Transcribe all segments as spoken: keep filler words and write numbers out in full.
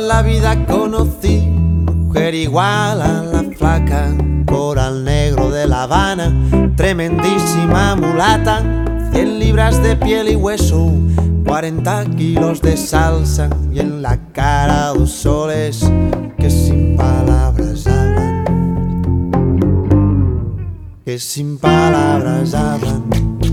la vida conocí mujer igual a la flaca, coral negro de La Habana, tremendísima mulata, cien libras de piel y hueso, cuarenta kilos de salsa y en la cara dos soles que sin palabras hablan, que sin palabras hablan.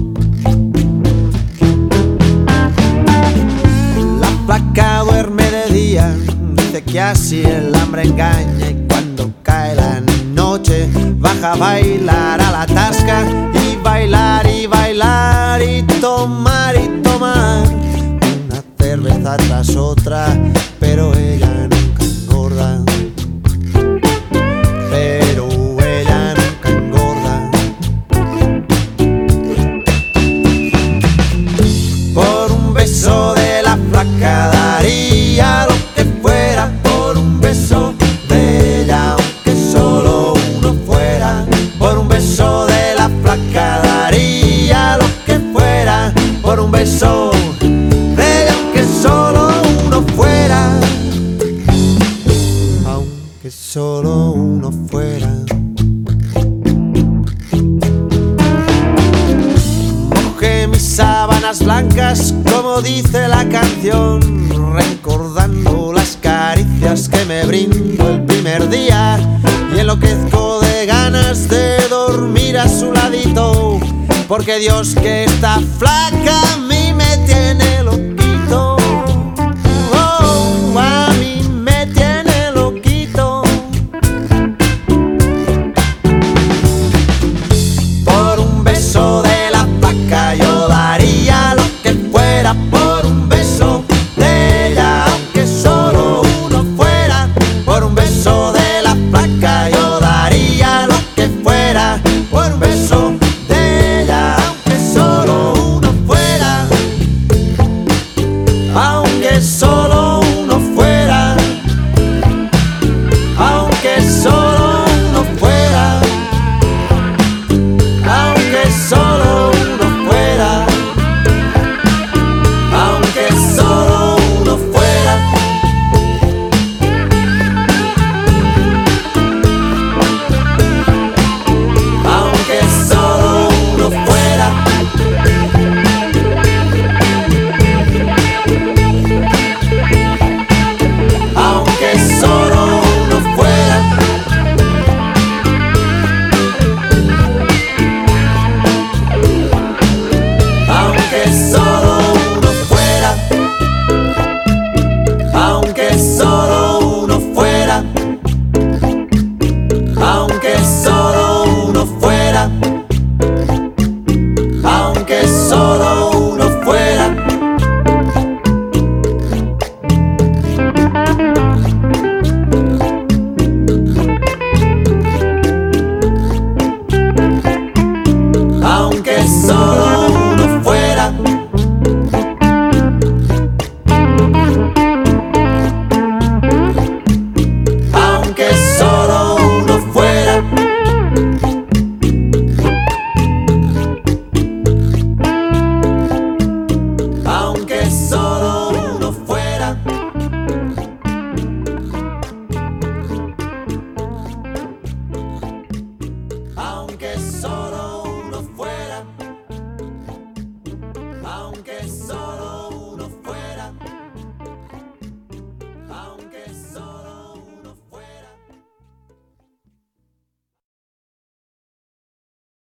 La flaca duerme de día, dice que así el hambre engaña, y cuando cae la noche baja a bailar a la tasca, y bailar y bailar y tomar y tomar una cerveza tras otra, pero ella nunca engorda, pero ella nunca engorda. Por un beso de la flaca daría lo que fuera, por un beso de ella aunque solo uno fuera, por un beso de la flaca daría lo que fuera, por un beso de ella aunque solo uno fuera, aunque solo uno fuera. Mojé mis sábanas blancas como dice la canción, recordando las caricias que me brindó el primer día, y enloquezco de ganas de dormir a su ladito, porque Dios que esta flaca